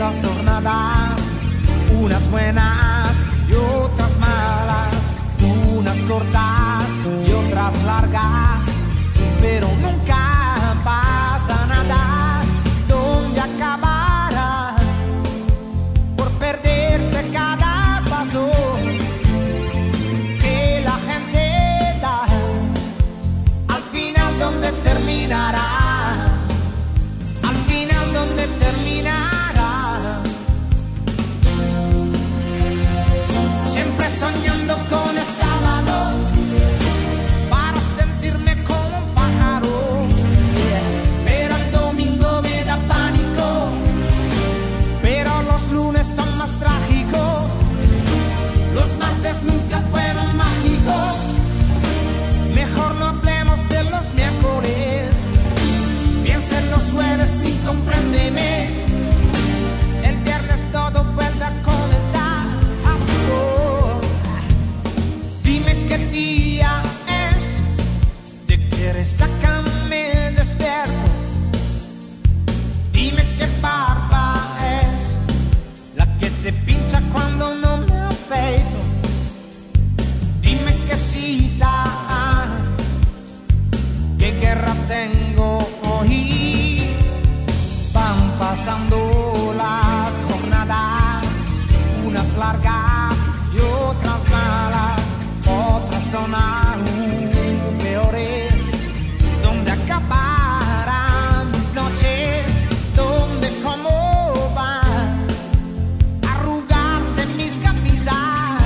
estas jornadas, unas buenas y otras malas, unas cortas y otras largas, pero nunca pasa nada. ¿Dónde acabará por perderse cada paso que la gente da? Al final, ¿dónde terminará? Al final, ¿dónde terminará? Siempre soñando con el sábado para sentirme como un pájaro, pero el domingo me da pánico, pero los lunes son más trágicos, los martes nunca fueron mágicos, mejor no hablemos de los miércoles, piensa en los jueves y compréndeme, el viernes todo vuelve a comenzar. Dime qué día es, de qué resaca me despierto. Dime qué barba es, la que te pincha cuando no me afeito. Dime qué cita, qué guerra tengo hoy. Van pasando las jornadas, unas largas y otras malas, otras son aún peores. ¿Dónde acabarán mis noches? ¿Dónde, cómo van a arrugarse mis camisas?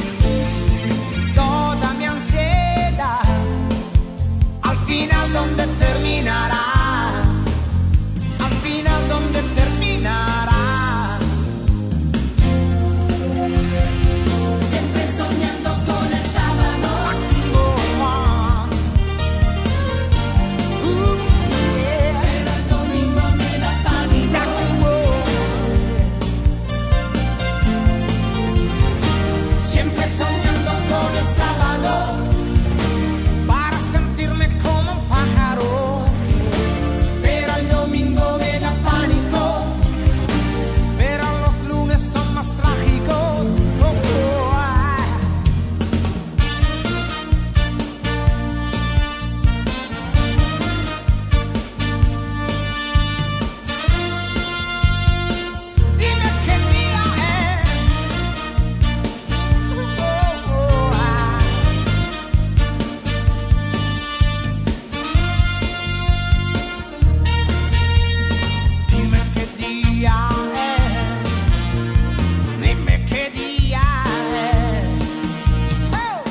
Toda mi ansiedad, al final, ¿dónde terminará? Al final, ¿dónde terminará? Siempre soñando con el sábado. Aquí voy, yeah. Pero el domingo me da pánico. Aquí voy. Siempre soñando con el sábado para sentirme como un pájaro, pero el domingo me da pánico, pero los lunes son más trágicos. Oh, oh, ah. Dime qué día es. Oh, oh, ah. Dime qué día es. Dime qué día es. Oh.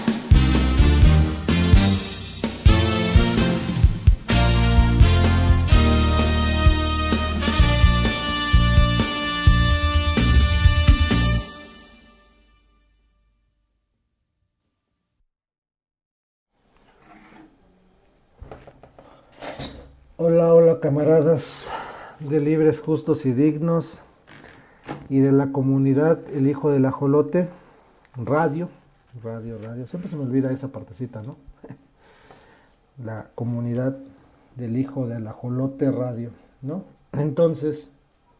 Hola, hola camaradas de Libres, Justos y Dignos y de la comunidad El Hijo del Ajolote, radio, siempre se me olvida esa partecita, ¿no? La comunidad del Hijo del Ajolote radio, ¿no? Entonces,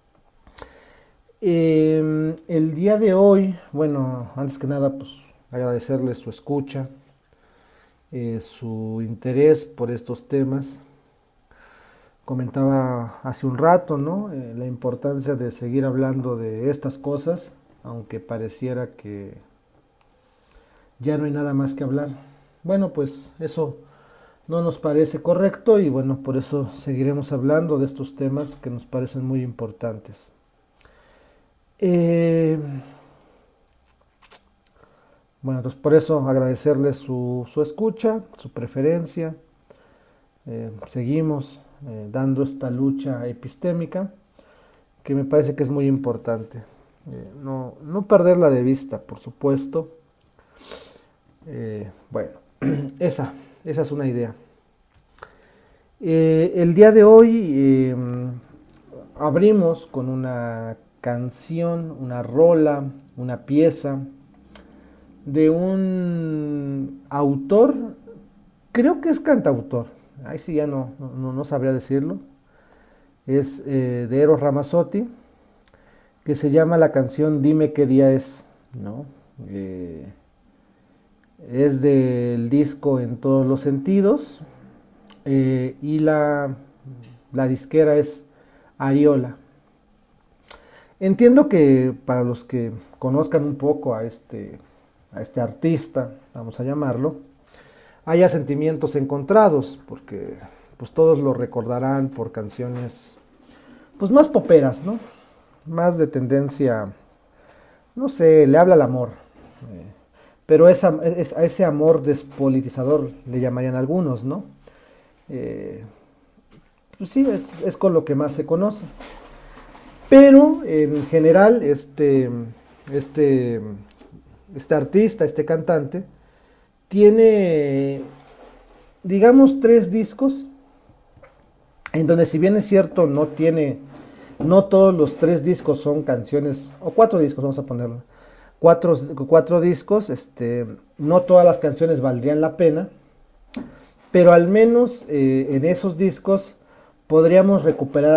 el día de hoy, bueno, antes que nada, pues agradecerles su escucha, su interés por estos temas. Comentaba hace un rato, ¿no? La importancia de seguir hablando de estas cosas, aunque pareciera que ya no hay nada más que hablar. Bueno, pues eso no nos parece correcto y bueno, por eso seguiremos hablando de estos temas que nos parecen muy importantes. Bueno, entonces por eso agradecerles su escucha, su preferencia. Seguimos dando esta lucha epistémica que me parece que es muy importante. No perderla de vista, por supuesto. Bueno, esa es una idea. El día de hoy abrimos con una canción, una rola, una pieza de un autor, creo que es cantautor, ahí sí ya no sabría decirlo, es de Eros Ramazzotti, que se llama la canción Dime qué día es, ¿no? Es del disco En todos los sentidos, y la disquera es Ariola. Entiendo que para los que conozcan un poco a este artista, vamos a llamarlo, haya sentimientos encontrados, porque pues todos lo recordarán por canciones pues más poperas, ¿no? Más de tendencia, no sé, le habla al amor, pero a ese amor despolitizador le llamarían algunos, ¿no? Eh, pues sí, es con lo que más se conoce. Pero en general, este, este artista, este cantante, tiene, digamos, 3 discos, en donde si bien es cierto, no todos los 3 discos son canciones, o 4 discos, vamos a ponerlo, cuatro discos, no todas las canciones valdrían la pena, pero al menos en esos discos podríamos recuperar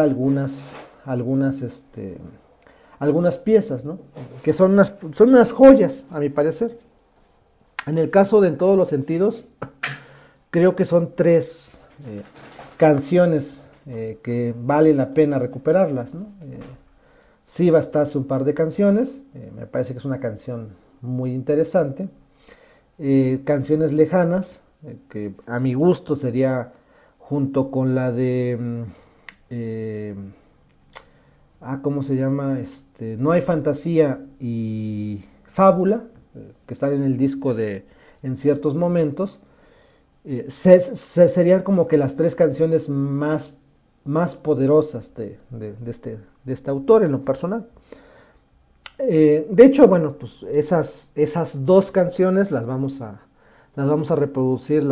algunas piezas, ¿no? Que son unas joyas, a mi parecer. En el caso de En todos los sentidos, creo que son 3 canciones que vale la pena recuperarlas, ¿no? Sí bastaste un par de canciones, me parece que es una canción muy interesante. Canciones lejanas, que a mi gusto sería junto con la de ¿cómo se llama? No hay fantasía y Fábula, que están en el disco de En ciertos momentos. Serían como que las 3 canciones más poderosas de este autor en lo personal. De hecho, bueno, pues esas 2 canciones las vamos a reproducir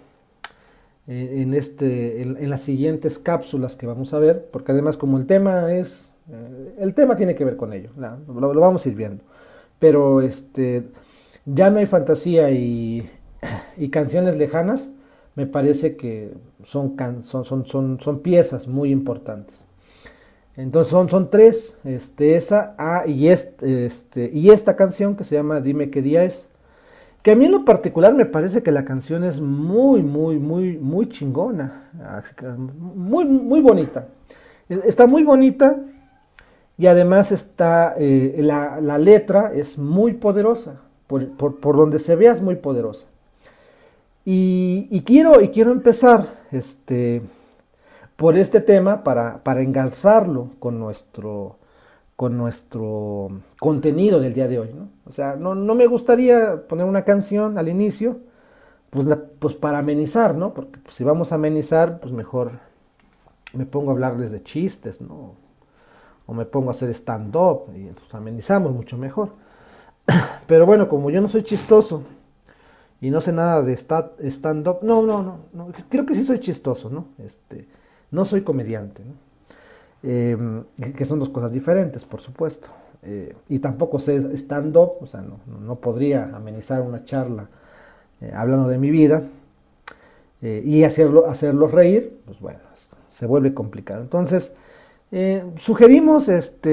en las siguientes cápsulas que vamos a ver, porque además como el tema tiene que ver con ello, lo vamos a ir viendo. Pero ya no hay fantasía y canciones lejanas, me parece que son piezas muy importantes. Entonces son 3, esa, y esta canción que se llama Dime qué día es, que a mí en lo particular me parece que la canción es muy, muy, muy, muy chingona, muy, muy bonita. Está muy bonita y además la letra es muy poderosa, por donde se vea es muy poderosa. Y quiero empezar por este tema para engalzarlo con nuestro contenido del día de hoy, ¿no? O sea, no me gustaría poner una canción al inicio, pues para amenizar, ¿no? Porque pues, si vamos a amenizar, pues mejor me pongo a hablarles de chistes, ¿no? O me pongo a hacer stand-up y entonces amenizamos mucho mejor. Pero bueno, como yo no soy chistoso y no sé nada de stand-up, no, creo que sí soy chistoso, ¿no? No soy comediante, ¿no? Que son 2 cosas diferentes, por supuesto. Y tampoco sé stand-up, o sea, no podría amenizar una charla hablando de mi vida y hacerlos reír, pues bueno, se vuelve complicado. Entonces, sugerimos,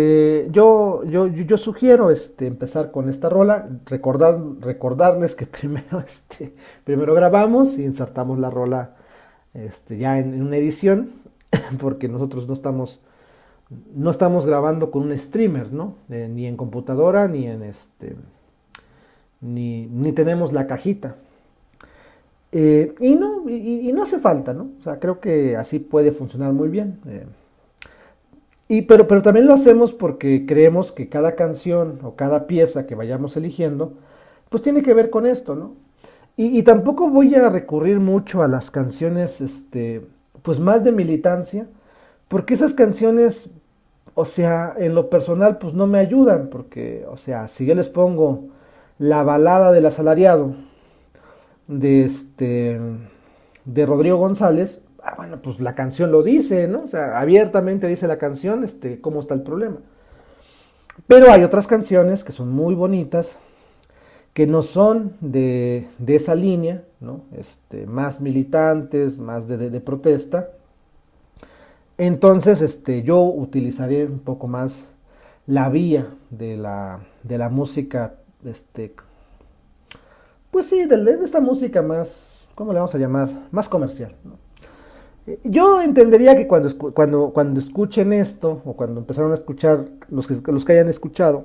yo sugiero empezar con esta rola, recordarles que primero grabamos y insertamos la rola ya en una edición, porque nosotros no estamos grabando con un streamer, ¿no? Ni en computadora, ni tenemos la cajita. Y no hace falta, ¿no? O sea, creo que así puede funcionar muy bien. Pero también lo hacemos porque creemos que cada canción o cada pieza que vayamos eligiendo, pues tiene que ver con esto, ¿no? Y tampoco voy a recurrir mucho a las canciones, pues más de militancia, porque esas canciones, o sea, en lo personal, pues no me ayudan, porque, o sea, si yo les pongo la balada del asalariado de Rodrigo González, bueno, pues la canción lo dice, ¿no? O sea, abiertamente dice la canción, cómo está el problema. Pero hay otras canciones que son muy bonitas, que no son de esa línea, ¿no? Más militantes, más de protesta. Entonces, yo utilizaré un poco más la vía de la música, pues sí, de esta música más, ¿cómo le vamos a llamar? Más comercial, ¿no? Yo entendería que cuando escuchen esto, o cuando empezaron a escuchar, los que hayan escuchado,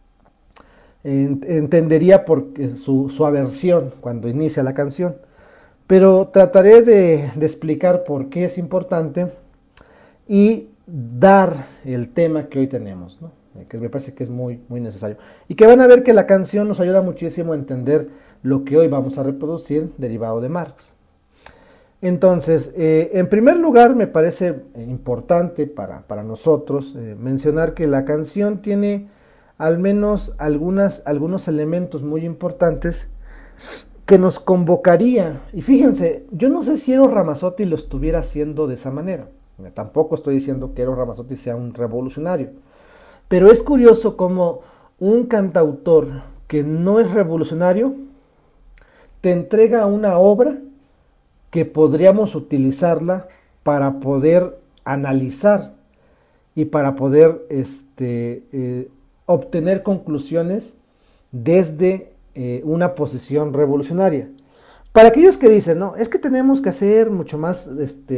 entendería su aversión cuando inicia la canción. Pero trataré de explicar por qué es importante y dar el tema que hoy tenemos, ¿no? Que me parece que es muy, muy necesario. Y que van a ver que la canción nos ayuda muchísimo a entender lo que hoy vamos a reproducir derivado de Marx. Entonces, en primer lugar, me parece importante para nosotros mencionar que la canción tiene al menos algunos elementos muy importantes que nos convocaría. Y fíjense, yo no sé si Eros Ramazzotti lo estuviera haciendo de esa manera. Tampoco estoy diciendo que Eros Ramazzotti sea un revolucionario. Pero es curioso cómo un cantautor que no es revolucionario te entrega una obra que podríamos utilizarla para poder analizar y para poder obtener conclusiones desde una posición revolucionaria. Para aquellos que dicen, no, es que tenemos que hacer mucho más,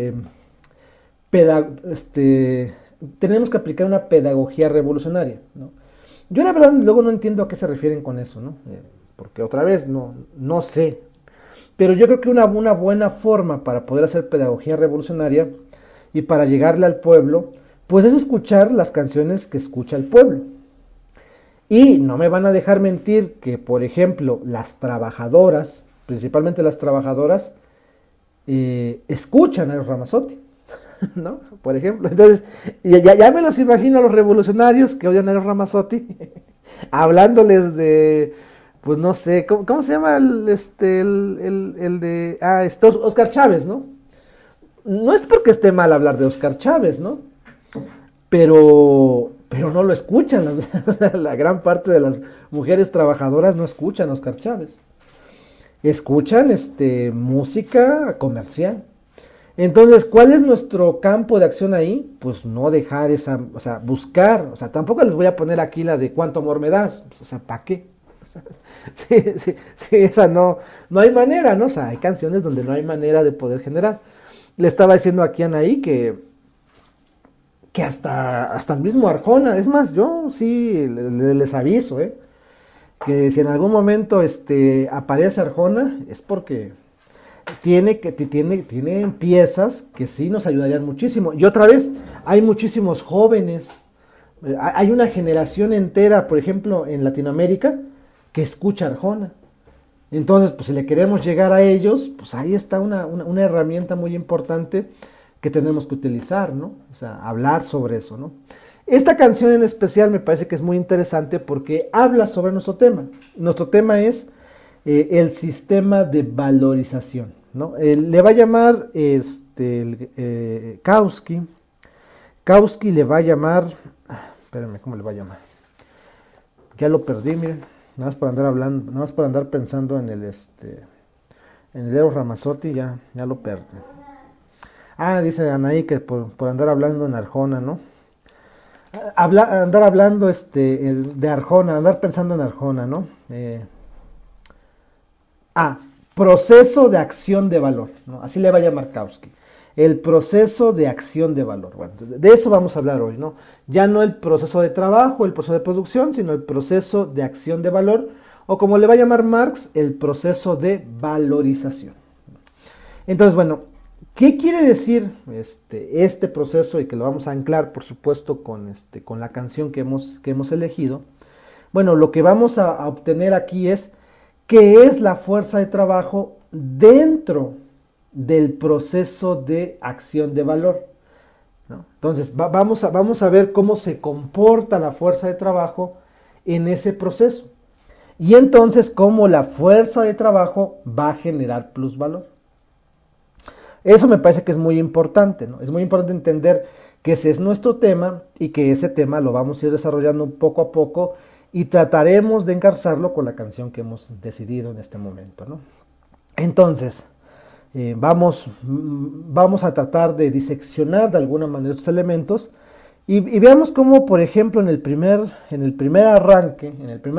tenemos que aplicar una pedagogía revolucionaria, ¿no? Yo la verdad luego no entiendo a qué se refieren con eso, ¿no? Porque otra vez no sé. Pero yo creo que una buena forma para poder hacer pedagogía revolucionaria y para llegarle al pueblo, pues es escuchar las canciones que escucha el pueblo. Y no me van a dejar mentir que, por ejemplo, las trabajadoras, principalmente las trabajadoras, escuchan a Eros Ramazzotti, ¿no? Por ejemplo, entonces, ya me los imagino a los revolucionarios que odian a Eros Ramazzotti, hablándoles de, pues no sé, ¿cómo se llama Oscar Chávez, ¿no? No es porque esté mal hablar de Oscar Chávez, ¿no? Pero no lo escuchan, la gran parte de las mujeres trabajadoras no escuchan a Oscar Chávez, escuchan música comercial. Entonces, ¿cuál es nuestro campo de acción ahí? Pues no dejar o sea, buscar, o sea, tampoco les voy a poner aquí la de cuánto amor me das, o sea, ¿para qué? Sí, esa no hay manera, ¿no? O sea, hay canciones donde no hay manera de poder generar. Le estaba diciendo aquí a Anaí que hasta el mismo Arjona, es más, yo sí les aviso, que si en algún momento aparece Arjona, es porque tiene piezas que sí nos ayudarían muchísimo. Y otra vez, hay muchísimos jóvenes, hay una generación entera, por ejemplo, en Latinoamérica, que escucha Arjona. Entonces, pues si le queremos llegar a ellos, pues ahí está una herramienta muy importante que tenemos que utilizar, ¿no? O sea, hablar sobre eso, ¿no? Esta canción en especial me parece que es muy interesante porque habla sobre nuestro tema. Nuestro tema es el sistema de valorización, ¿no? Le va a llamar Kautsky. Kautsky le va a llamar, espérenme, ¿cómo le va a llamar? Ya lo perdí, miren, nada más por andar hablando, nada más por andar pensando en el Eros Ramazzotti, ya lo perdí. Dice Anaí que por andar hablando en Arjona, ¿no? Andar hablando de Arjona, andar pensando en Arjona, ¿no? Proceso de acción de valor, ¿no? Así le va a llamar Kautsky. El proceso de acción de valor. Bueno, de eso vamos a hablar hoy, ¿no? Ya no el proceso de trabajo, el proceso de producción, sino el proceso de acción de valor, o como le va a llamar Marx, el proceso de valorización. Entonces, bueno, ¿qué quiere decir este proceso? Y que lo vamos a anclar, por supuesto, con la canción que hemos elegido. Bueno, lo que vamos a obtener aquí es qué es la fuerza de trabajo dentro del proceso de acción de valor, ¿no? Entonces, vamos a ver cómo se comporta la fuerza de trabajo en ese proceso. Y entonces, cómo la fuerza de trabajo va a generar plusvalor. Eso me parece que es muy importante, ¿no? Es muy importante entender que ese es nuestro tema y que ese tema lo vamos a ir desarrollando poco a poco y trataremos de encarzarlo con la canción que hemos decidido en este momento, ¿no? Entonces, vamos a tratar de diseccionar de alguna manera estos elementos Y veamos cómo, por ejemplo, en el primer arranque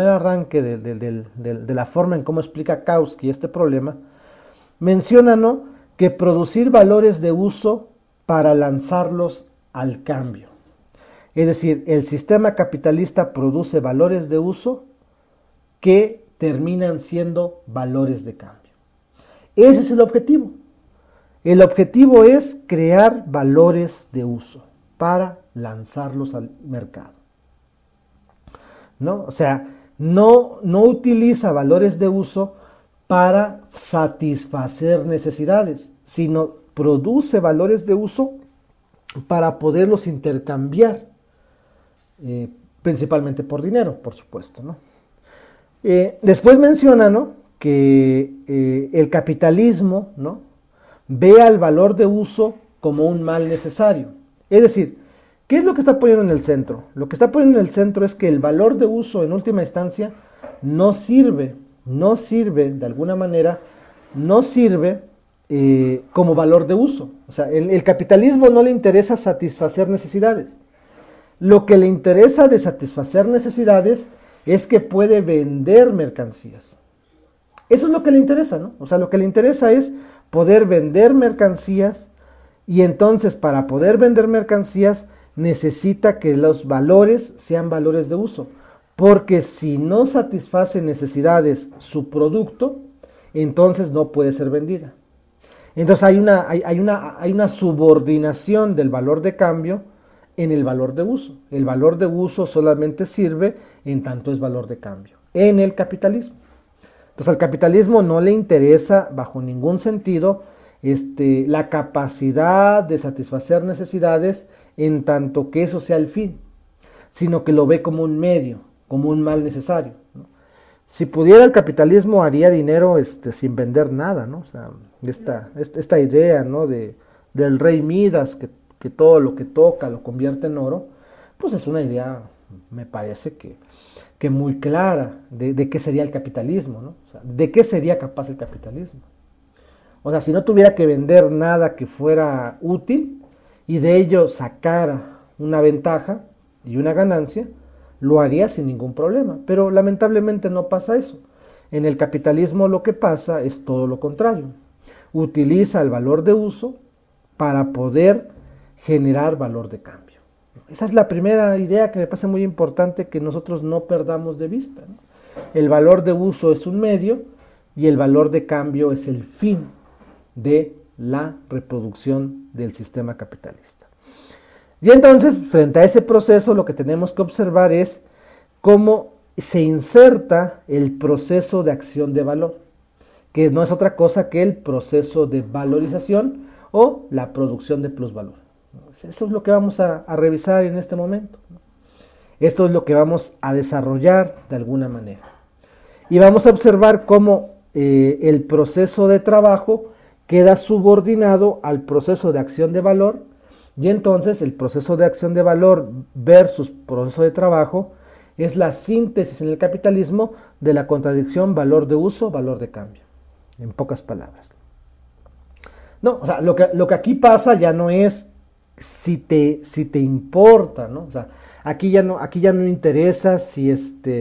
de la forma en cómo explica Kautsky este problema, menciona, ¿no?, que producir valores de uso para lanzarlos al cambio. Es decir, el sistema capitalista produce valores de uso que terminan siendo valores de cambio. Ese es el objetivo. El objetivo es crear valores de uso para lanzarlos al mercado, ¿no? O sea, no utiliza valores de uso para satisfacer necesidades, sino produce valores de uso para poderlos intercambiar, principalmente por dinero, por supuesto, ¿no? Después menciona, ¿no?, que el capitalismo, ¿no?, ve al valor de uso como un mal necesario. Es decir, ¿qué es lo que está poniendo en el centro? Lo que está poniendo en el centro es que el valor de uso, en última instancia, no sirve de alguna manera, no sirve como valor de uso. O sea, el capitalismo no le interesa satisfacer necesidades. Lo que le interesa de satisfacer necesidades es que puede vender mercancías. Eso es lo que le interesa, ¿no? O sea, lo que le interesa es poder vender mercancías, y entonces para poder vender mercancías necesita que los valores sean valores de uso, porque si no satisface necesidades su producto, entonces no puede ser vendida. Entonces hay una subordinación del valor de cambio en el valor de uso. El valor de uso solamente sirve en tanto es valor de cambio en el capitalismo. Entonces al capitalismo no le interesa bajo ningún sentido la capacidad de satisfacer necesidades en tanto que eso sea el fin, sino que lo ve como un medio, como un mal necesario, ¿no? Si pudiera, el capitalismo haría dinero sin vender nada, ¿no? O sea, esta idea, ¿no?, del rey Midas, que todo lo que toca lo convierte en oro, pues es una idea, me parece que muy clara de qué sería el capitalismo, ¿no? O sea, de qué sería capaz el capitalismo. O sea, si no tuviera que vender nada que fuera útil y de ello sacara una ventaja y una ganancia, lo haría sin ningún problema. Pero lamentablemente no pasa eso. En el capitalismo lo que pasa es todo lo contrario. Utiliza el valor de uso para poder generar valor de cambio. Esa es la primera idea que me parece muy importante que nosotros no perdamos de vista, ¿no? El valor de uso es un medio y el valor de cambio es el fin de la reproducción del sistema capitalista. Y entonces, frente a ese proceso, lo que tenemos que observar es cómo se inserta el proceso de acción de valor, que no es otra cosa que el proceso de valorización o la producción de plusvalor. Eso es lo que vamos a revisar en este momento. Esto es lo que vamos a desarrollar de alguna manera. Y vamos a observar cómo el proceso de trabajo queda subordinado al proceso de acción de valor, y entonces el proceso de acción de valor versus proceso de trabajo es la síntesis en el capitalismo de la contradicción valor de uso, valor de cambio, en pocas palabras. No, o sea, lo que aquí pasa ya no es si te importa, ¿no? O sea, aquí ya no interesa si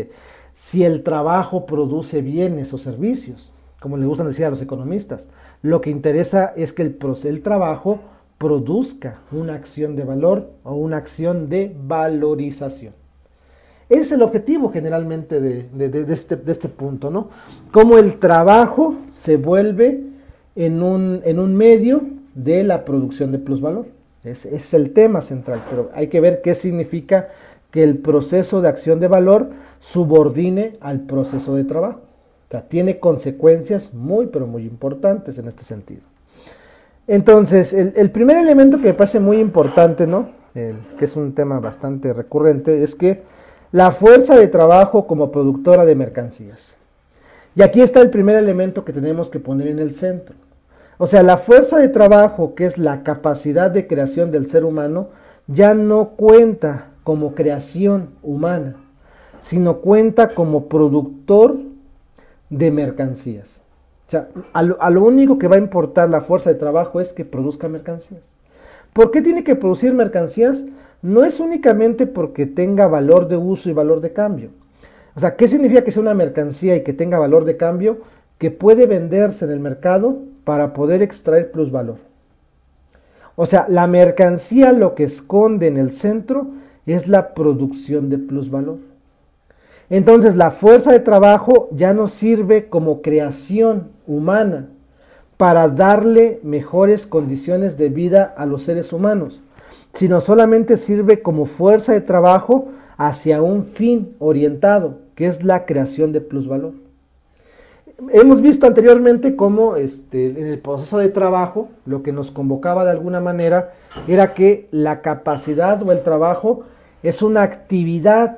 el trabajo produce bienes o servicios, como le gustan decir a los economistas. Lo que interesa es que el trabajo produzca una acción de valor o una acción de valorización. Ese es el objetivo generalmente de este punto, ¿no? Cómo el trabajo se vuelve en un medio de la producción de plusvalor. Ese es el tema central, pero hay que ver qué significa que el proceso de acción de valor subordine al proceso de trabajo. O sea, tiene consecuencias muy, pero muy importantes en este sentido. Entonces, el primer elemento que me parece muy importante, ¿no?, que es un tema bastante recurrente, es que la fuerza de trabajo como productora de mercancías. Y aquí está el primer elemento que tenemos que poner en el centro. O sea, la fuerza de trabajo, que es la capacidad de creación del ser humano, ya no cuenta como creación humana, sino cuenta como productor de mercancías. O sea, a lo único que va a importar la fuerza de trabajo es que produzca mercancías. ¿Por qué tiene que producir mercancías? no es únicamente porque tenga valor de uso y valor de cambio. O sea, ¿qué significa que sea una mercancía y que tenga valor de cambio? Que puede venderse en el mercado para poder extraer plusvalor. O sea, la mercancía lo que esconde en el centro es la producción de plusvalor. Entonces, la fuerza de trabajo ya no sirve como creación humana para darle mejores condiciones de vida a los seres humanos, sino solamente sirve como fuerza de trabajo hacia un fin orientado, que es la creación de plusvalor. Hemos visto anteriormente cómo en el proceso de trabajo lo que nos convocaba de alguna manera era que la capacidad o el trabajo es una actividad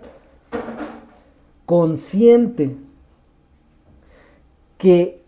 consciente que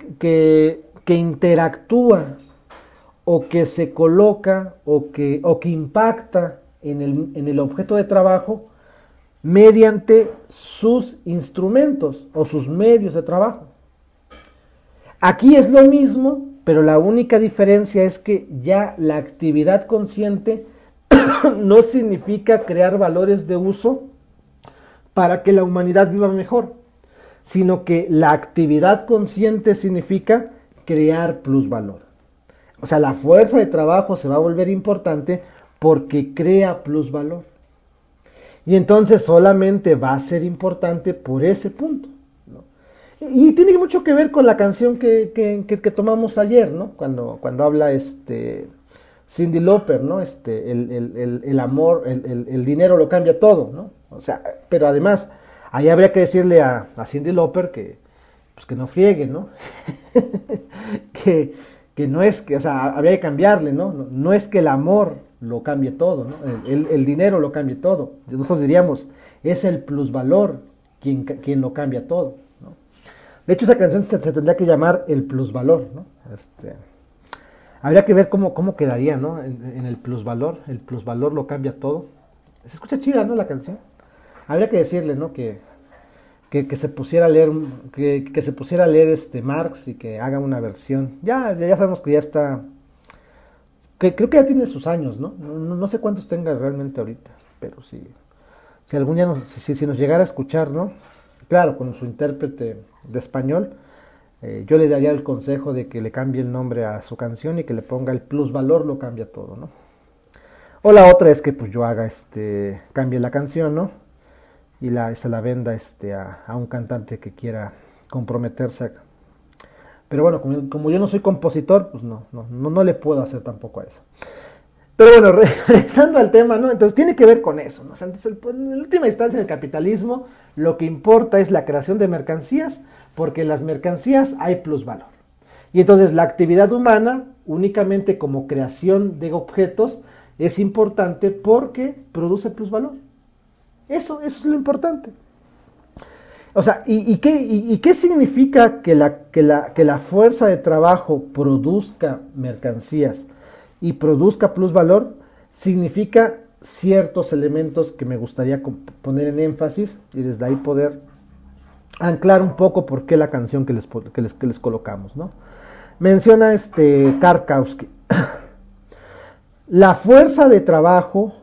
interactúa o que se coloca o que impacta en el objeto de trabajo mediante sus instrumentos o sus medios de trabajo. Aquí es lo mismo, pero la única diferencia es que ya la actividad consciente no significa crear valores de uso para que la humanidad viva mejor, sino que la actividad consciente significa crear plusvalor. O sea, la fuerza de trabajo se va a volver importante porque crea plusvalor. Y entonces solamente va a ser importante por ese punto, ¿no? Y tiene mucho que ver con la canción que tomamos ayer, ¿no? Cuando habla Cyndi Lauper, ¿no? El amor, el dinero lo cambia todo, ¿no? O sea, pero además, ahí habría que decirle a Cyndi Lauper pues que no friegue, ¿no? que no es que, o sea, habría que cambiarle, ¿no? No es que el amor lo cambie todo, ¿no? El dinero lo cambie todo. Nosotros diríamos, es el plusvalor quien lo cambia todo, ¿no? De hecho, esa canción se tendría que llamar El Plusvalor, ¿no? Habría que ver cómo quedaría, ¿no? En el plusvalor lo cambia todo. Se escucha chida, ¿no? La canción. Habría que decirle, ¿no? Que se pusiera a leer, que se pusiera a leer Marx y que haga una versión. Ya sabemos que ya está, que creo que ya tiene sus años, ¿no? No sé cuántos tenga realmente ahorita, pero si algún día si nos llegara a escuchar, ¿no? Claro, con su intérprete de español, yo le daría el consejo de que le cambie el nombre a su canción y que le ponga El Plusvalor lo cambia todo, ¿no? O la otra es que pues yo haga cambie la canción, ¿no? Y se la venda a un cantante que quiera comprometerse. Pero bueno, como yo no soy compositor, pues no le puedo hacer tampoco a eso. Pero bueno, regresando al tema, ¿no? Entonces tiene que ver con eso, ¿no? O sea, entonces, en última instancia, en el capitalismo, lo que importa es la creación de mercancías, porque en las mercancías hay plusvalor. Y entonces la actividad humana, únicamente como creación de objetos, es importante porque produce plusvalor. Eso es lo importante. O sea, ¿y qué significa que la fuerza de trabajo produzca mercancías y produzca plusvalor? Significa ciertos elementos que me gustaría poner en énfasis y desde ahí poder anclar un poco por qué la canción que les colocamos, ¿no? Menciona Karkowski. La fuerza de trabajo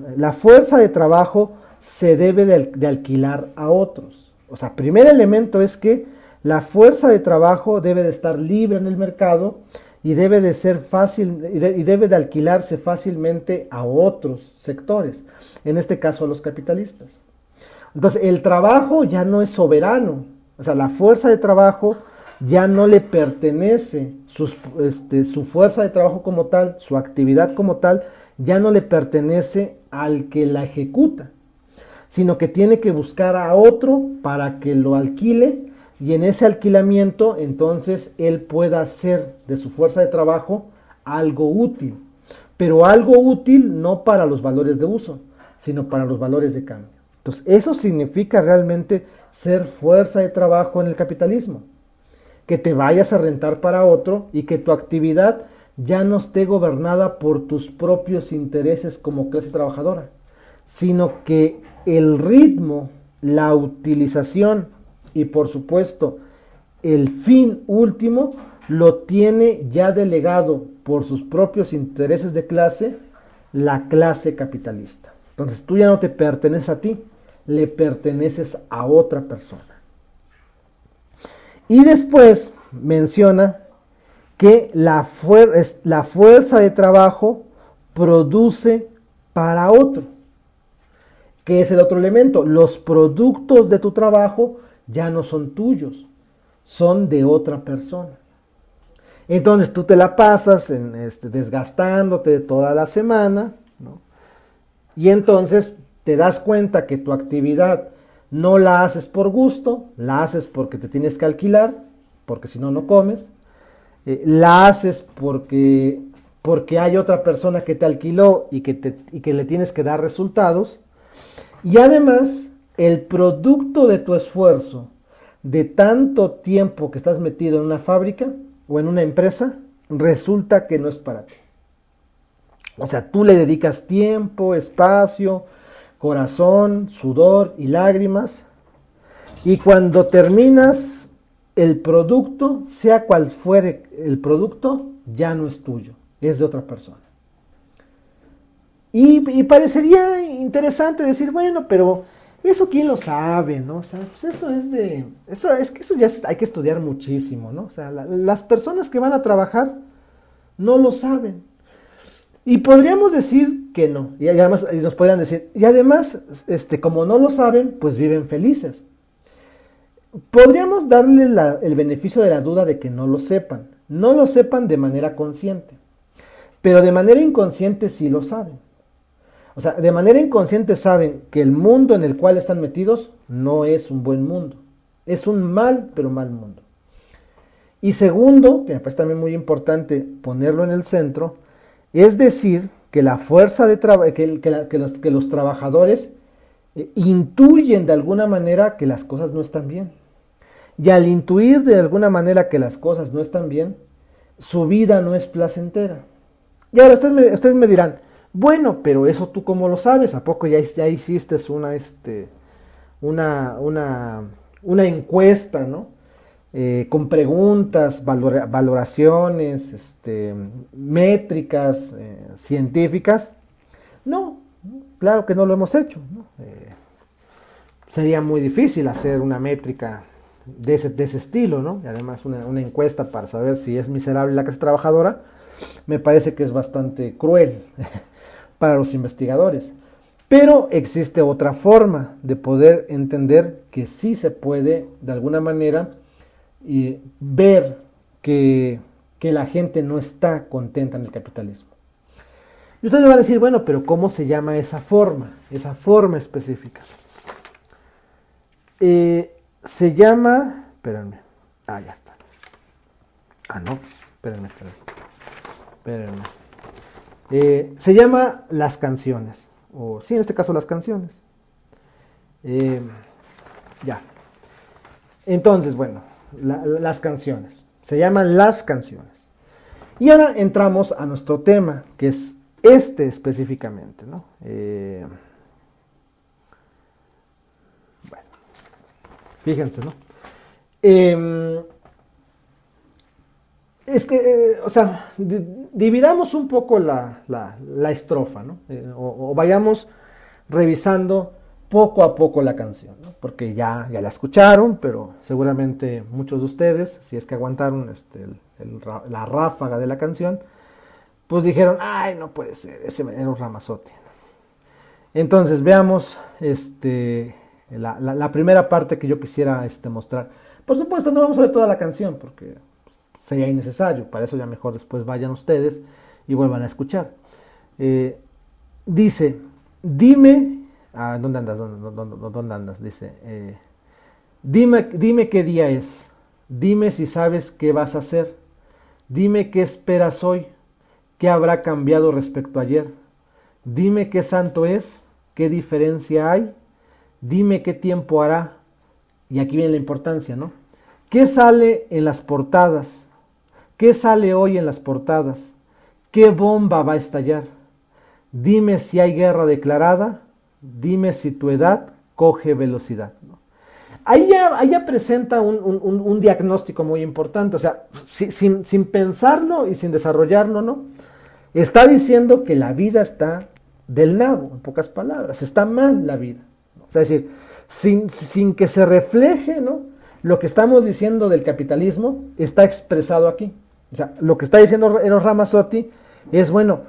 se debe de alquilar a otros. O sea, primer elemento es que la fuerza de trabajo debe de estar libre en el mercado y debe de ser fácil y debe de alquilarse fácilmente a otros sectores, en este caso a los capitalistas. Entonces, el trabajo ya no es soberano, o sea, la fuerza de trabajo ya no le pertenece, su fuerza de trabajo como tal, su actividad como tal, ya no le pertenece al que la ejecuta, sino que tiene que buscar a otro para que lo alquile y en ese alquilamiento entonces él pueda hacer de su fuerza de trabajo algo útil, pero algo útil no para los valores de uso, sino para los valores de cambio. Entonces eso significa realmente ser fuerza de trabajo en el capitalismo, que te vayas a rentar para otro y que tu actividad ya no esté gobernada por tus propios intereses como clase trabajadora, sino que el ritmo, la utilización y por supuesto el fin último lo tiene ya delegado por sus propios intereses de clase la clase capitalista. Entonces tú ya no te perteneces a ti, le perteneces a otra persona. Y después menciona que la fuerza de trabajo produce para otro. ¿Qué es el otro elemento? Los productos de tu trabajo ya no son tuyos, son de otra persona. Entonces tú te la pasas desgastándote toda la semana, ¿no? Y entonces te das cuenta que tu actividad no la haces por gusto, la haces porque te tienes que alquilar, porque si no, no comes. La haces porque hay otra persona que te alquiló y que le tienes que dar resultados. Y además, el producto de tu esfuerzo, de tanto tiempo que estás metido en una fábrica o en una empresa, resulta que no es para ti. O sea, tú le dedicas tiempo, espacio, corazón, sudor y lágrimas, y cuando terminas el producto, sea cual fuere el producto, ya no es tuyo, es de otra persona. Y parecería interesante decir, bueno, pero eso quién lo sabe, ¿no? O sea, pues eso ya hay que estudiar muchísimo, ¿no? O sea, las personas que van a trabajar no lo saben. Y podríamos decir que no, y además nos podrían decir, y además, como no lo saben, pues viven felices. Podríamos darle el beneficio de la duda de que no lo sepan de manera consciente, pero de manera inconsciente sí lo saben. O sea, de manera inconsciente saben que el mundo en el cual están metidos no es un buen mundo, es un mal, pero mal mundo. Y segundo, que me parece también muy importante ponerlo en el centro, es decir, que la fuerza de trabajo, que los trabajadores intuyen de alguna manera que las cosas no están bien. Y al intuir de alguna manera que las cosas no están bien, su vida no es placentera. Y ahora ustedes me dirán, bueno, pero eso tú cómo lo sabes, ¿a poco ya hiciste una encuesta, ¿no? Con preguntas, valoraciones, métricas científicas. No, claro que no lo hemos hecho, ¿no? Sería muy difícil hacer una métrica de ese estilo, ¿no? Y además una encuesta para saber si es miserable la clase trabajadora, me parece que es bastante cruel para los investigadores. Pero existe otra forma de poder entender que sí se puede, de alguna manera, ver que la gente no está contenta en el capitalismo. Y usted me va a decir, bueno, pero ¿cómo se llama esa forma específica? Se llama, espérenme, ya está. No, espérenme. Se llama las canciones, o sí, en este caso las canciones. Ya. Entonces, bueno, las canciones. Se llaman las canciones. Y ahora entramos a nuestro tema, que es específicamente, ¿no? Bueno, fíjense, ¿no? Es que, o sea, dividamos un poco la estrofa, ¿no? O vayamos revisando poco a poco la canción, ¿no? Porque ya la escucharon, pero seguramente muchos de ustedes, si es que aguantaron la ráfaga de la canción, pues dijeron, ay, no puede ser, ese era un Ramazotti, ¿no? Entonces veamos la primera parte que yo quisiera mostrar. Por supuesto, no vamos a ver toda la canción, porque sería innecesario, para eso ya mejor después vayan ustedes y vuelvan a escuchar. Dice, dime, ¿dónde andas? ¿Dónde andas? Dice, dime qué día es, dime si sabes qué vas a hacer, dime qué esperas hoy, qué habrá cambiado respecto a ayer, dime qué santo es, qué diferencia hay, dime qué tiempo hará, y aquí viene la importancia, ¿no? ¿Qué sale en las portadas? ¿Qué sale hoy en las portadas? ¿Qué bomba va a estallar? Dime si hay guerra declarada, dime si tu edad coge velocidad, ¿no? Ahí ya presenta un diagnóstico muy importante, o sea, sin pensarlo y sin desarrollarlo, ¿no? Está diciendo que la vida está del nabo, en pocas palabras, está mal la vida. O sea, es decir, sin que se refleje, ¿no?, lo que estamos diciendo del capitalismo está expresado aquí. O sea, lo que está diciendo Eros Ramazzotti es, bueno,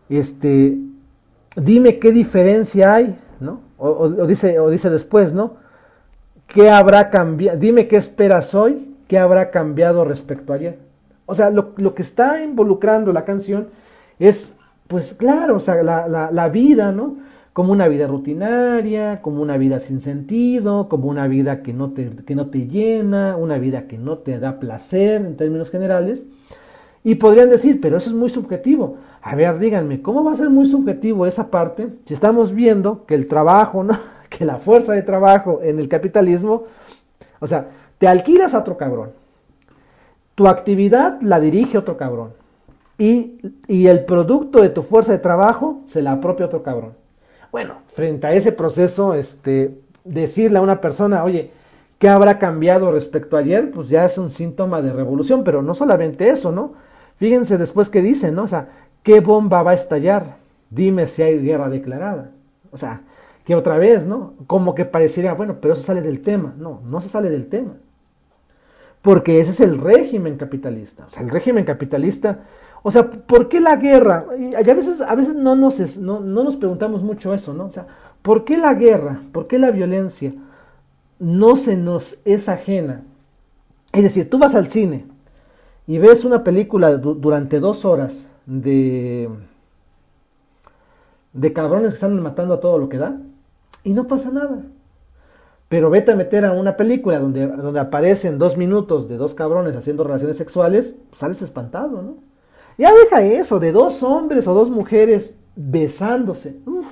dime qué diferencia hay, ¿no? O dice después, ¿no? ¿Qué habrá cambiado? Dime qué esperas hoy, qué habrá cambiado respecto a ayer. O sea, lo que está involucrando la canción es, pues claro, o sea, la vida, ¿no? Como una vida rutinaria, como una vida sin sentido, como una vida que no te llena, una vida que no te da placer en términos generales. Y podrían decir, pero eso es muy subjetivo. A ver, díganme, ¿cómo va a ser muy subjetivo esa parte si estamos viendo que el trabajo, ¿no?, que la fuerza de trabajo en el capitalismo, o sea, te alquilas a otro cabrón, tu actividad la dirige otro cabrón, y el producto de tu fuerza de trabajo se la apropia otro cabrón? Bueno, frente a ese proceso, decirle a una persona, oye, ¿qué habrá cambiado respecto a ayer? Pues ya es un síntoma de revolución, pero no solamente eso, ¿no? Fíjense después que dice, ¿no? O sea, ¿qué bomba va a estallar? Dime si hay guerra declarada. O sea, que otra vez, ¿no? Como que parecería, bueno, pero eso sale del tema. No, no se sale del tema. Porque ese es el régimen capitalista. O sea, el régimen capitalista, o sea, ¿por qué la guerra? Y a veces no nos preguntamos mucho eso, ¿no? O sea, ¿por qué la guerra? ¿Por qué la violencia no se nos es ajena? Es decir, tú vas al cine y ves una película durante 2 horas de cabrones que están matando a todo lo que da y no pasa nada. Pero vete a meter a una película donde aparecen 2 minutos de 2 cabrones haciendo relaciones sexuales, sales espantado, ¿no? Ya deja eso, de 2 hombres o 2 mujeres besándose. Uf,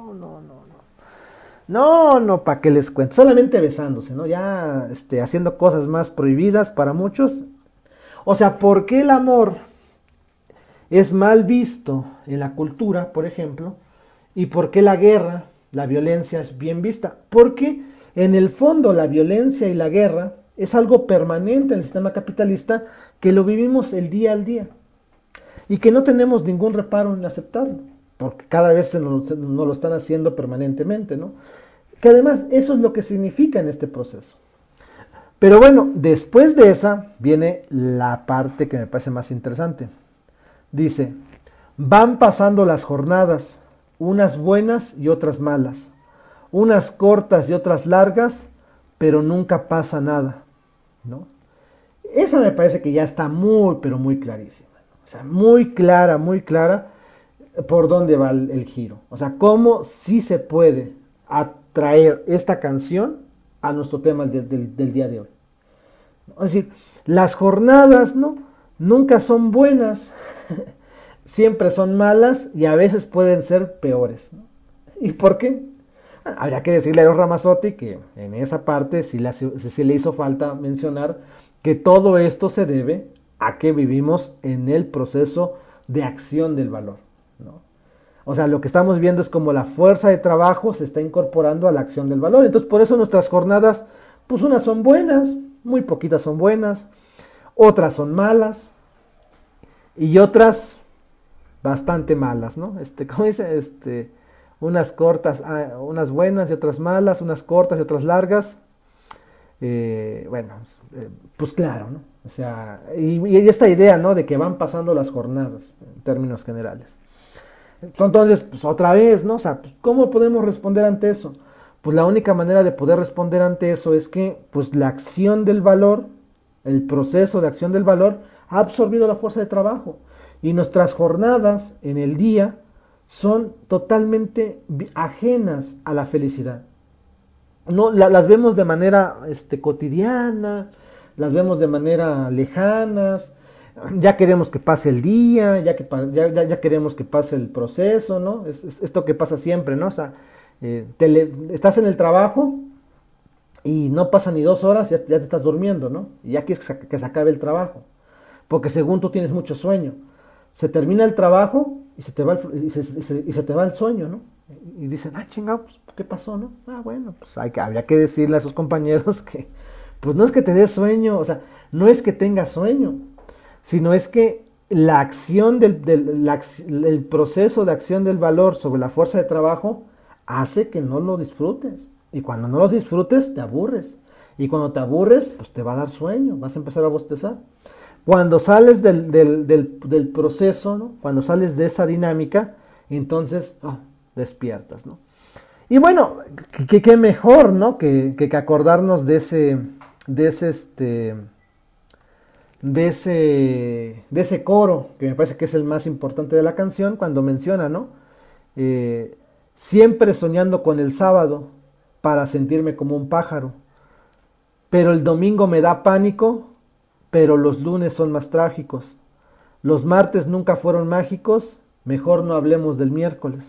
no, ¿para qué les cuento? Solamente besándose, ¿no? Ya haciendo cosas más prohibidas para muchos. O sea, ¿por qué el amor es mal visto en la cultura, por ejemplo? ¿Y por qué la guerra, la violencia es bien vista? Porque en el fondo la violencia y la guerra es algo permanente en el sistema capitalista que lo vivimos el día al día y que no tenemos ningún reparo en aceptarlo, porque cada vez nos lo están haciendo permanentemente, ¿no? Que además eso es lo que significa en este proceso. Pero bueno, después de esa viene la parte que me parece más interesante. Dice, van pasando las jornadas, unas buenas y otras malas, unas cortas y otras largas, pero nunca pasa nada, ¿no? Esa me parece que ya está muy, pero muy clarísima. O sea, muy clara por dónde va el giro. O sea, cómo sí se puede atraer esta canción a nuestro tema del día de hoy. Es decir, las jornadas, ¿no?, nunca son buenas, siempre son malas y a veces pueden ser peores, ¿no? ¿Y por qué? Habría que decirle a Eros Ramazzotti que en esa parte sí le hizo falta mencionar que todo esto se debe a que vivimos en el proceso de acción del valor, ¿no? O sea, lo que estamos viendo es como la fuerza de trabajo se está incorporando a la acción del valor. Entonces, por eso nuestras jornadas, pues unas son buenas, muy poquitas son buenas, otras son malas y otras bastante malas, ¿no? ¿Cómo dice? Unas cortas, unas buenas y otras malas, unas cortas y otras largas. Pues claro, ¿no? O sea, y esta idea, ¿no?, de que van pasando las jornadas en términos generales. Entonces, pues otra vez, ¿no? O sea, pues, ¿cómo podemos responder ante eso? Pues la única manera de poder responder ante eso es que, pues, la acción del valor, el proceso de acción del valor, ha absorbido la fuerza de trabajo. Y nuestras jornadas en el día son totalmente ajenas a la felicidad. No, las vemos de manera cotidiana, las vemos de manera lejanas, ya queremos que pase el día, ya queremos que pase el proceso, ¿no? Es esto que pasa siempre, ¿no? O sea, estás en el trabajo y no pasa ni 2 horas, ya te estás durmiendo, ¿no? Y ya quieres que se acabe el trabajo, porque según tú tienes mucho sueño. Se termina el trabajo y se te va el sueño, ¿no? Y dicen, chingado, pues, ¿qué pasó, no? Bueno, pues habría que decirle a sus compañeros que, pues no es que te dé sueño, o sea, no es que tengas sueño, sino es que la acción el proceso de acción del valor sobre la fuerza de trabajo hace que no lo disfrutes. Y cuando no lo disfrutes, te aburres. Y cuando te aburres, pues te va a dar sueño, vas a empezar a bostezar. Cuando sales del proceso, ¿no? Cuando sales de esa dinámica, entonces despiertas, ¿no? Y bueno, qué mejor, ¿no? Que acordarnos de ese coro, que me parece que es el más importante de la canción, cuando menciona, ¿no? Siempre soñando con el sábado para sentirme como un pájaro, pero el domingo me da pánico, pero los lunes son más trágicos. Los martes nunca fueron mágicos, mejor no hablemos del miércoles.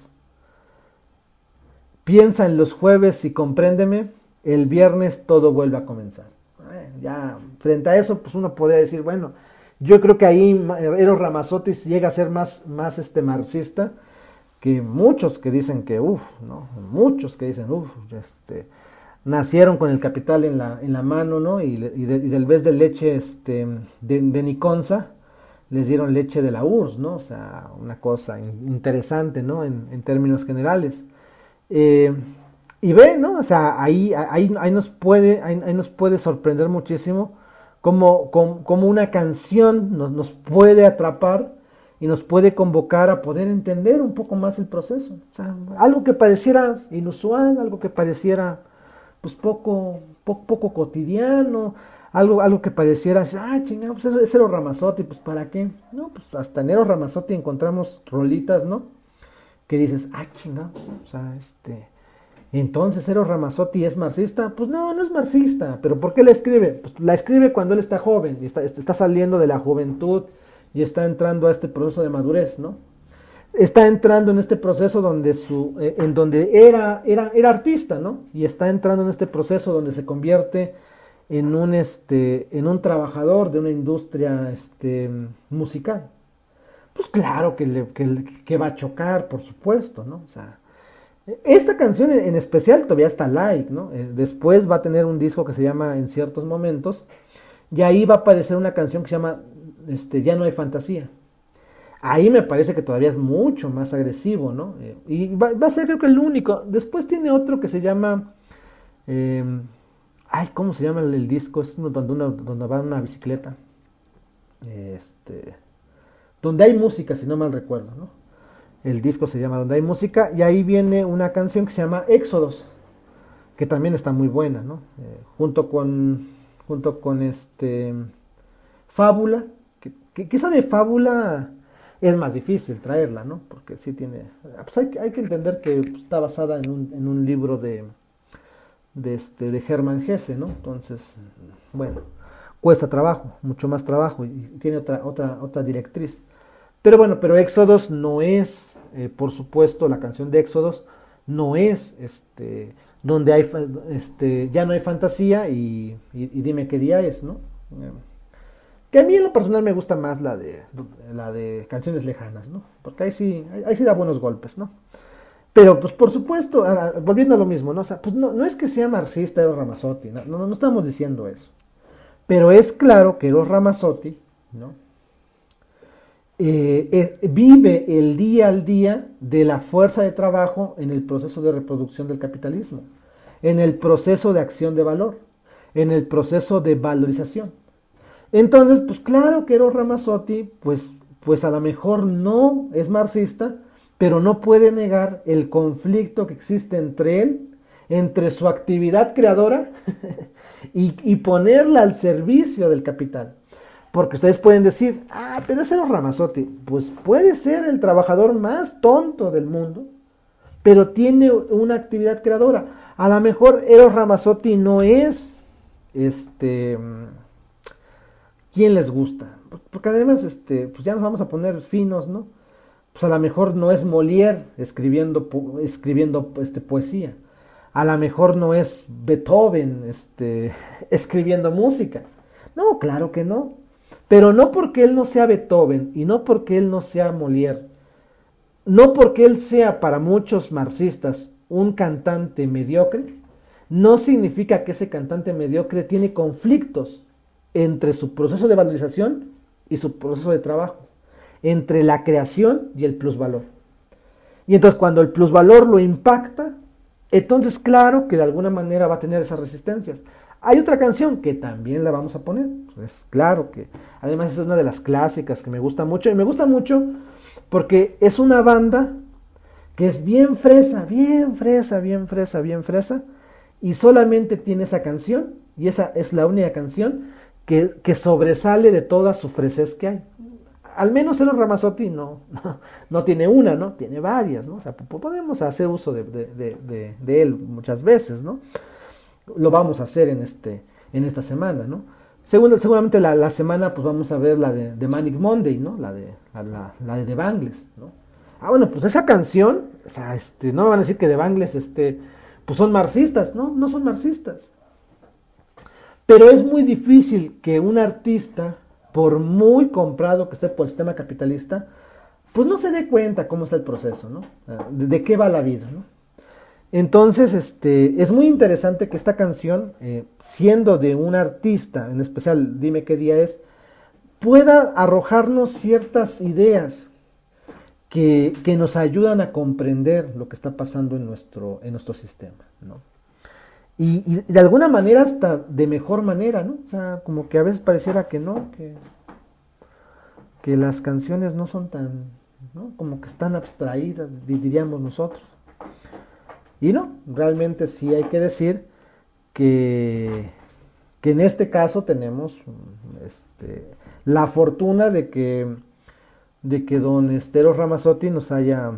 Piensa en los jueves y compréndeme, el viernes todo vuelve a comenzar. Ya, frente a eso, pues uno podría decir, bueno, yo creo que ahí Eros Ramazzotti llega a ser más marxista que muchos que dicen que, ¿no? Muchos que dicen, nacieron con el capital en la mano, ¿no? Y del vez de leche de Niconza, les dieron leche de la URSS, ¿no? O sea, una cosa interesante, ¿no? En términos generales. Y ve, ¿no? O sea, ahí nos puede sorprender muchísimo como una canción nos puede atrapar y nos puede convocar a poder entender un poco más el proceso. O sea, algo que pareciera inusual, algo que pareciera pues poco cotidiano, algo que pareciera, chingado, pues eso es Eros Ramazzotti, pues ¿para qué? No, pues hasta en Eros Ramazzotti encontramos rolitas, ¿no? Que dices, chingado, o sea, entonces Eros Ramazzotti es marxista. Pues no es marxista. ¿Pero por qué la escribe? Pues la escribe cuando él está joven y está saliendo de la juventud y está entrando a este proceso de madurez, ¿no? Está entrando en este proceso donde en donde era artista, ¿no? Y está entrando en este proceso donde se convierte en un trabajador de una industria musical. Pues claro que va a chocar, por supuesto, ¿no? O sea, esta canción en especial todavía está like, ¿no? Después va a tener un disco que se llama En ciertos momentos, y ahí va a aparecer una canción que se llama Ya no hay fantasía. Ahí me parece que todavía es mucho más agresivo, ¿no? Y va a ser creo que el único. Después tiene otro que se llama... ¿cómo se llama el disco? Es donde va en una bicicleta. Donde hay música, si no mal recuerdo, ¿no? El disco se llama Donde hay música, y ahí viene una canción que se llama Éxodos, que también está muy buena, ¿no? Junto con Fábula, que esa de Fábula es más difícil traerla, ¿no? Porque sí tiene, pues hay que entender que está basada en un libro de Hermann Hesse, ¿no? Entonces, bueno, cuesta trabajo, mucho más trabajo, y tiene otra directriz. Pero bueno, pero Éxodos no es, por supuesto, la canción de Éxodos no es donde hay ya no hay fantasía y dime qué día es, ¿no? Que a mí en lo personal me gusta más la de Canciones Lejanas, ¿no? Porque ahí sí da buenos golpes, ¿no? Pero pues por supuesto, volviendo a lo mismo, ¿no? O sea, pues no es que sea marxista Eros Ramazzotti, no estamos diciendo eso. Pero es claro que Eros Ramazzotti, ¿no? Vive el día al día de la fuerza de trabajo en el proceso de reproducción del capitalismo, en el proceso de acción de valor, en el proceso de valorización. Entonces, pues claro que Eros Ramazzotti, pues a lo mejor no es marxista, pero no puede negar el conflicto que existe entre él, entre su actividad creadora y ponerla al servicio del capital. Porque ustedes pueden decir, pero es Eros Ramazzotti. Pues puede ser el trabajador más tonto del mundo, pero tiene una actividad creadora. A lo mejor Eros Ramazzotti no es, ¿quién les gusta? Porque además, pues ya nos vamos a poner finos, ¿no? Pues a lo mejor no es Molière escribiendo poesía. A lo mejor no es Beethoven escribiendo música. No, claro que no. Pero no porque él no sea Beethoven y no porque él no sea Molière, no porque él sea para muchos marxistas un cantante mediocre, no significa que ese cantante mediocre tiene conflictos entre su proceso de valorización y su proceso de trabajo. entre la creación y el plusvalor. Y entonces cuando el plusvalor lo impacta, entonces claro que de alguna manera va a tener esas resistencias. Hay otra canción que también la vamos a poner, es claro que además es una de las clásicas que me gusta mucho, y me gusta mucho porque es una banda que es bien fresa, bien fresa, bien fresa, bien fresa, y solamente tiene esa canción, y esa es la única canción que sobresale de toda su fresez que hay. Al menos Eros Ramazzotti no tiene una, ¿no? Tiene varias, ¿no? O sea, podemos hacer uso de él muchas veces, ¿no? Lo vamos a hacer en esta semana, ¿no? Seguramente la semana pues vamos a ver la de Manic Monday, ¿no? La de The Bangles, ¿no? Ah, bueno, pues esa canción, o sea, no me van a decir que The Bangles, pues son marxistas, ¿no? No son marxistas. Pero es muy difícil que un artista, por muy comprado que esté por el sistema capitalista, pues no se dé cuenta cómo está el proceso, ¿no? De qué va la vida, ¿no? Entonces, es muy interesante que esta canción, siendo de un artista, en especial Dime qué día es, pueda arrojarnos ciertas ideas que nos ayudan a comprender lo que está pasando en nuestro sistema, ¿no? Y de alguna manera hasta de mejor manera, ¿no? O sea, como que a veces pareciera que no, que las canciones no son tan, ¿no? Como que están abstraídas, diríamos nosotros. Y no, realmente sí hay que decir que en este caso tenemos la fortuna de que don Eros Ramazzotti nos haya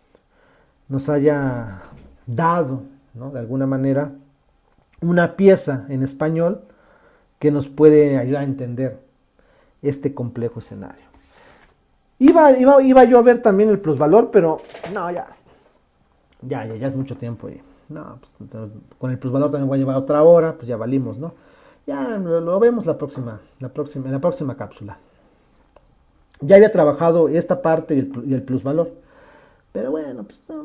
dado, ¿no? De alguna manera una pieza en español que nos puede ayudar a entender este complejo escenario. Iba yo a ver también el plusvalor, pero no, ya es mucho tiempo y no, pues, con el plusvalor también voy a llevar otra hora, pues ya valimos, ¿no? Ya lo vemos en la próxima cápsula. Ya había trabajado esta parte y el plusvalor, pero bueno, pues no,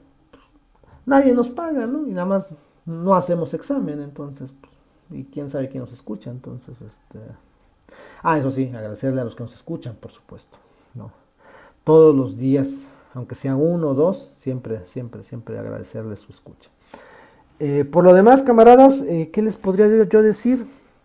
nadie nos paga, ¿no? Y nada más no hacemos examen, entonces, pues, y quién sabe quién nos escucha, entonces, eso sí, agradecerle a los que nos escuchan, por supuesto, ¿no? Todos los días, aunque sean uno o dos, siempre agradecerles su escucha. Por lo demás, camaradas, ¿qué les podría yo decir?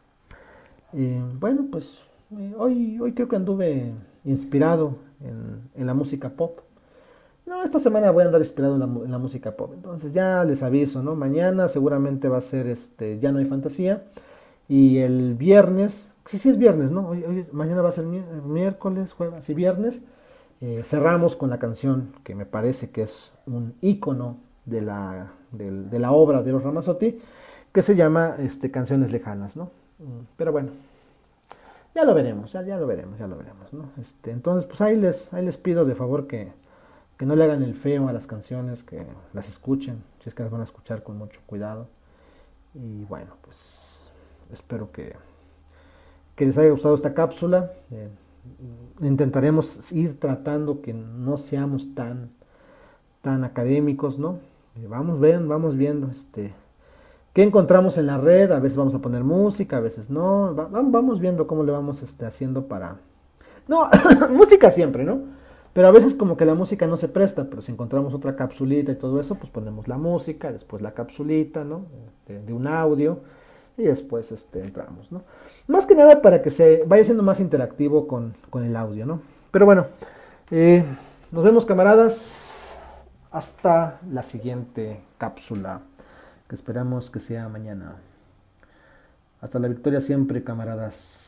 Bueno, pues hoy creo que anduve inspirado en la música pop. No, esta semana voy a andar inspirado en la música pop. Entonces ya les aviso, ¿no? Mañana seguramente va a ser Ya no hay fantasía. Y el viernes, sí es viernes, ¿no? Mañana va a ser miércoles, jueves y viernes. Cerramos con la canción que me parece que es un ícono de la obra de Eros Ramazzotti, que se llama Canciones Lejanas, ¿no? Pero bueno, ya lo veremos, ya lo veremos, ¿no? Entonces, pues ahí les pido de favor que no le hagan el feo a las canciones, que las escuchen, si es que las van a escuchar con mucho cuidado. Y bueno, pues espero que les haya gustado esta cápsula. Intentaremos ir tratando que no seamos tan académicos, ¿no? Vamos viendo qué encontramos en la red. A veces vamos a poner música, a veces no. Vamos viendo cómo le vamos haciendo para... No, música siempre, ¿no? Pero a veces como que la música no se presta, pero si encontramos otra capsulita y todo eso, pues ponemos la música, después la capsulita, ¿no? De un audio, y después entramos, ¿no? Más que nada para que se vaya siendo más interactivo con el audio, ¿no? Pero bueno, nos vemos, camaradas, hasta la siguiente cápsula, que esperamos que sea mañana. Hasta la victoria siempre, camaradas.